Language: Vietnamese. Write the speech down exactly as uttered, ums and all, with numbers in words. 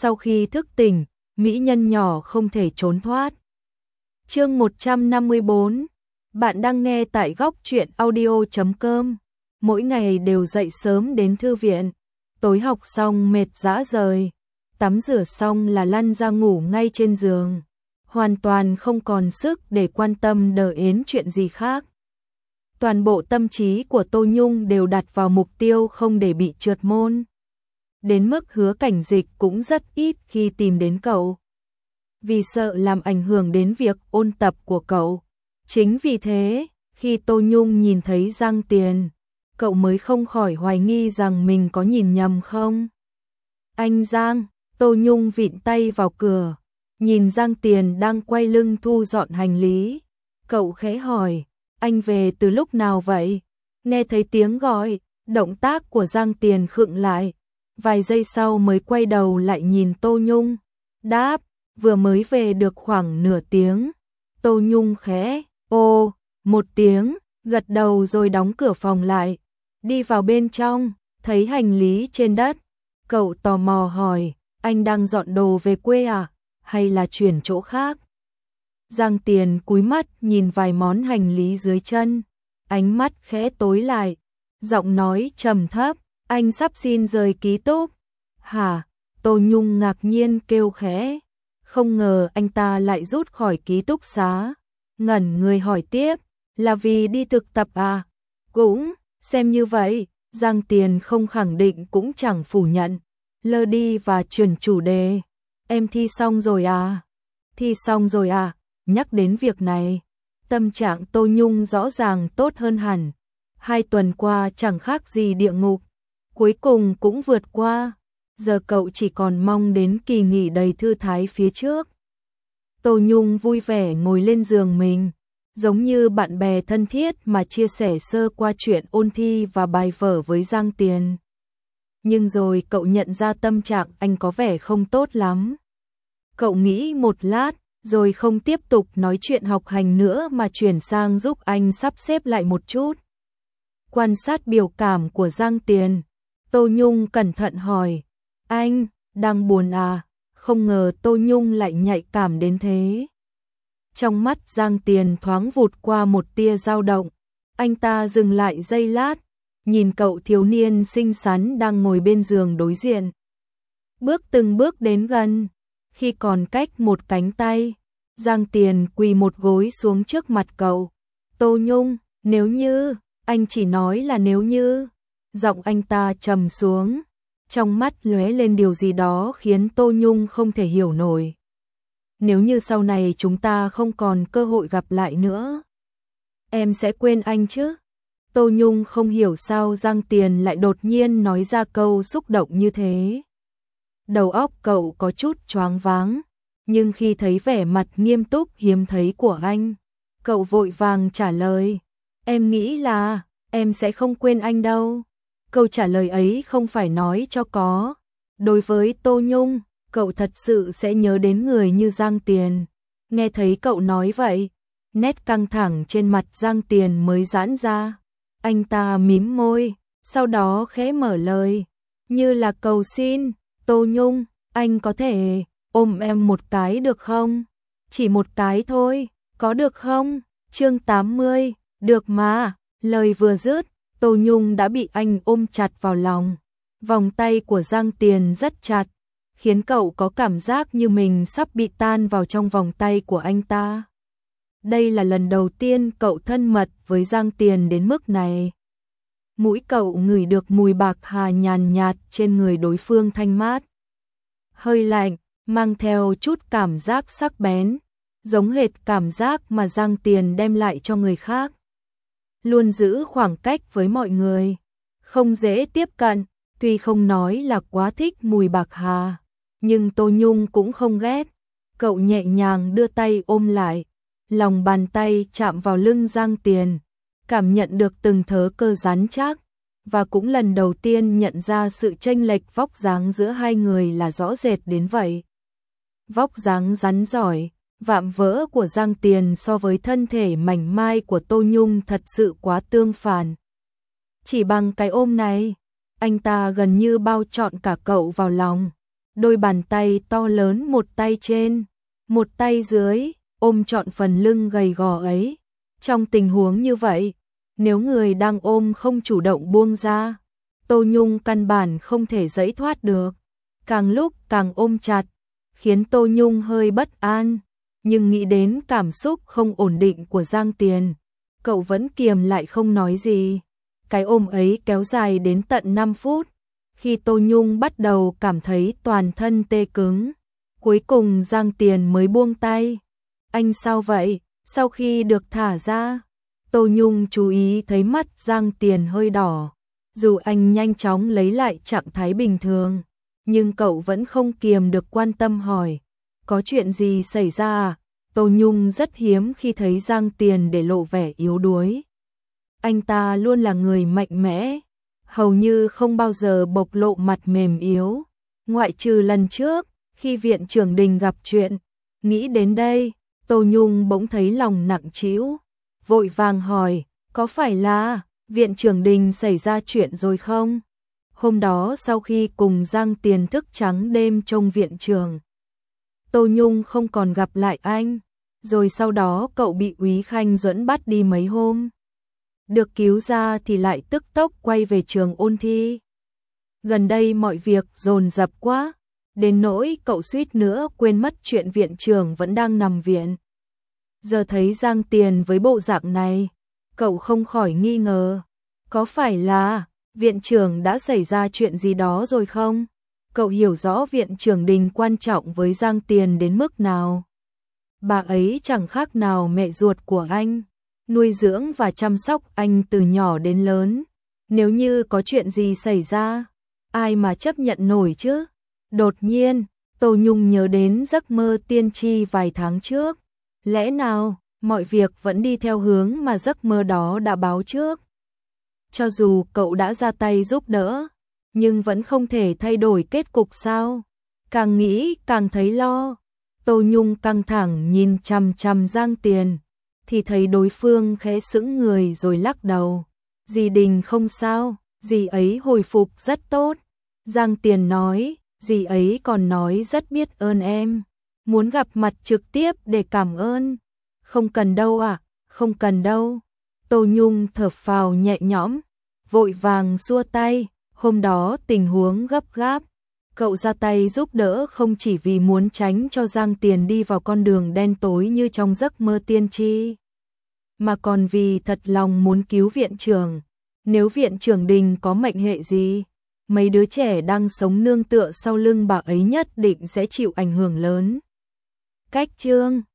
Sau khi thức tỉnh, mỹ nhân nhỏ không thể trốn thoát. Chương một trăm năm mươi bốn. Bạn đang nghe tại góc truyện audio chấm com. Mỗi ngày đều dậy sớm đến thư viện. Tối học xong mệt rã rời. Tắm rửa xong là lăn ra ngủ ngay trên giường. Hoàn toàn không còn sức để quan tâm đờ ến chuyện gì khác. Toàn bộ tâm trí của Tô Nhung đều đặt vào mục tiêu không để bị trượt môn. Đến mức Hứa Cảnh Dịch cũng rất ít khi tìm đến cậu. Vì sợ làm ảnh hưởng đến việc ôn tập của cậu. Chính vì thế, khi Tô Nhung nhìn thấy Giang Tiền, cậu mới không khỏi hoài nghi rằng mình có nhìn nhầm không. Anh Giang, Tô Nhung vịn tay vào cửa, nhìn Giang Tiền đang quay lưng thu dọn hành lý. Cậu khẽ hỏi, anh về từ lúc nào vậy? Nghe thấy tiếng gọi, động tác của Giang Tiền khựng lại. Vài giây sau mới quay đầu lại nhìn Tô Nhung. Đáp, vừa mới về được khoảng nửa tiếng. Tô Nhung khẽ, ô, một tiếng, gật đầu rồi đóng cửa phòng lại. Đi vào bên trong, thấy hành lý trên đất. Cậu tò mò hỏi, anh đang dọn đồ về quê à? Hay là chuyển chỗ khác? Giang Tiền cúi mắt nhìn vài món hành lý dưới chân. Ánh mắt khẽ tối lại. Giọng nói trầm thấp, anh sắp xin rời ký túc. Hả? Tô Nhung ngạc nhiên kêu khẽ. Không ngờ anh ta lại rút khỏi ký túc xá. Ngẩn người hỏi tiếp, là vì đi thực tập à? Cũng, xem như vậy. Giang Tiền không khẳng định cũng chẳng phủ nhận. Lơ đi và chuyển chủ đề. Em thi xong rồi à? Thi xong rồi à? Nhắc đến việc này, tâm trạng Tô Nhung rõ ràng tốt hơn hẳn. Hai tuần qua chẳng khác gì địa ngục. Cuối cùng cũng vượt qua. Giờ cậu chỉ còn mong đến kỳ nghỉ đầy thư thái phía trước. Tô Nhung vui vẻ ngồi lên giường mình, giống như bạn bè thân thiết mà chia sẻ sơ qua chuyện ôn thi và bài vở với Giang Tiền. Nhưng rồi cậu nhận ra tâm trạng anh có vẻ không tốt lắm. Cậu nghĩ một lát, rồi không tiếp tục nói chuyện học hành nữa mà chuyển sang giúp anh sắp xếp lại một chút. Quan sát biểu cảm của Giang Tiền, Tô Nhung cẩn thận hỏi, anh, đang buồn à? Không ngờ Tô Nhung lại nhạy cảm đến thế. Trong mắt Giang Tiền thoáng vụt qua một tia dao động. Anh ta dừng lại giây lát, nhìn cậu thiếu niên xinh xắn đang ngồi bên giường đối diện. Bước từng bước đến gần, khi còn cách một cánh tay, Giang Tiền quỳ một gối xuống trước mặt cậu. Tô Nhung, nếu như, anh chỉ nói là nếu như. Giọng anh ta trầm xuống, trong mắt lóe lên điều gì đó khiến Tô Nhung không thể hiểu nổi. Nếu như sau này chúng ta không còn cơ hội gặp lại nữa, em sẽ quên anh chứ? Tô Nhung không hiểu sao Giang Tiền lại đột nhiên nói ra câu xúc động như thế. Đầu óc cậu có chút choáng váng, nhưng khi thấy vẻ mặt nghiêm túc hiếm thấy của anh, cậu vội vàng trả lời, em nghĩ là em sẽ không quên anh đâu. Câu trả lời ấy không phải nói cho có. Đối với Tô Nhung, cậu thật sự sẽ nhớ đến người như Giang Tiền. Nghe thấy cậu nói vậy, nét căng thẳng trên mặt Giang Tiền mới giãn ra. Anh ta mím môi, sau đó khẽ mở lời, như là cầu xin, Tô Nhung, anh có thể ôm em một cái được không? Chỉ một cái thôi, có được không? Chương tám mươi, được mà. Lời vừa dứt, Tô Nhung đã bị anh ôm chặt vào lòng. Vòng tay của Giang Tiền rất chặt, khiến cậu có cảm giác như mình sắp bị tan vào trong vòng tay của anh ta. Đây là lần đầu tiên cậu thân mật với Giang Tiền đến mức này. Mũi cậu ngửi được mùi bạc hà nhàn nhạt trên người đối phương thanh mát. Hơi lạnh, mang theo chút cảm giác sắc bén, giống hệt cảm giác mà Giang Tiền đem lại cho người khác. Luôn giữ khoảng cách với mọi người, không dễ tiếp cận, tuy không nói là quá thích mùi bạc hà, nhưng Tô Nhung cũng không ghét. Cậu nhẹ nhàng đưa tay ôm lại, lòng bàn tay chạm vào lưng Giang Tiền, cảm nhận được từng thớ cơ rắn chắc, và cũng lần đầu tiên nhận ra sự chênh lệch vóc dáng giữa hai người là rõ rệt đến vậy. Vóc dáng rắn giỏi, vạm vỡ của Giang Tiền so với thân thể mảnh mai của Tô Nhung thật sự quá tương phản. Chỉ bằng cái ôm này, anh ta gần như bao trọn cả cậu vào lòng. đôi bàn tay to lớn một tay trên, một tay dưới, ôm trọn phần lưng gầy gò ấy. Trong tình huống như vậy, nếu người đang ôm không chủ động buông ra, Tô Nhung căn bản không thể giãy thoát được, càng lúc càng ôm chặt, khiến Tô Nhung hơi bất an, nhưng nghĩ đến cảm xúc không ổn định của Giang Tiền, cậu vẫn kiềm lại không nói gì. Cái ôm ấy kéo dài đến tận năm phút, khi Tô Nhung bắt đầu cảm thấy toàn thân tê cứng, cuối cùng Giang Tiền mới buông tay. Anh sao vậy? Sau khi được thả ra, Tô Nhung chú ý thấy mắt Giang Tiền hơi đỏ, dù anh nhanh chóng lấy lại trạng thái bình thường, nhưng cậu vẫn không kiềm được quan tâm hỏi, có chuyện gì xảy ra à? Tô Nhung rất hiếm khi thấy Giang Tiền để lộ vẻ yếu đuối. Anh ta luôn là người mạnh mẽ, hầu như không bao giờ bộc lộ mặt mềm yếu, ngoại trừ lần trước, khi Viện Trưởng Đình gặp chuyện. Nghĩ đến đây, Tô Nhung bỗng thấy lòng nặng trĩu, vội vàng hỏi, có phải là Viện Trưởng Đình xảy ra chuyện rồi không? Hôm đó sau khi cùng Giang Tiền thức trắng đêm trông viện trưởng, Tô Nhung không còn gặp lại anh, rồi sau đó cậu bị Úy Khanh dẫn bắt đi mấy hôm. Được cứu ra thì lại tức tốc quay về trường ôn thi. Gần đây mọi việc dồn dập quá, đến nỗi cậu suýt nữa quên mất chuyện viện trưởng vẫn đang nằm viện. Giờ thấy Giang Tiền với bộ dạng này, cậu không khỏi nghi ngờ, có phải là viện trưởng đã xảy ra chuyện gì đó rồi không? Cậu hiểu rõ Viện Trưởng Đình quan trọng với Giang Tiền đến mức nào. Bà ấy chẳng khác nào mẹ ruột của anh, nuôi dưỡng và chăm sóc anh từ nhỏ đến lớn. Nếu như có chuyện gì xảy ra, ai mà chấp nhận nổi chứ? Đột nhiên, Tô Nhung nhớ đến giấc mơ tiên tri vài tháng trước. Lẽ nào, mọi việc vẫn đi theo hướng mà giấc mơ đó đã báo trước? Cho dù cậu đã ra tay giúp đỡ, nhưng vẫn không thể thay đổi kết cục sao? Càng nghĩ càng thấy lo. Tô Nhung căng thẳng nhìn chằm chằm Giang Tiền, thì thấy đối phương khẽ sững người rồi lắc đầu. Dì Đình không sao, dì ấy hồi phục rất tốt. Giang Tiền nói, dì ấy còn nói rất biết ơn em, muốn gặp mặt trực tiếp để cảm ơn. Không cần đâu ạ, à, không cần đâu. Tô Nhung thở phào nhẹ nhõm, vội vàng xua tay. Hôm đó tình huống gấp gáp, cậu ra tay giúp đỡ không chỉ vì muốn tránh cho Giang Tiền đi vào con đường đen tối như trong giấc mơ tiên tri, mà còn vì thật lòng muốn cứu viện trưởng. Nếu Viện Trưởng Đình có mệnh hệ gì, mấy đứa trẻ đang sống nương tựa sau lưng bà ấy nhất định sẽ chịu ảnh hưởng lớn. Cách chương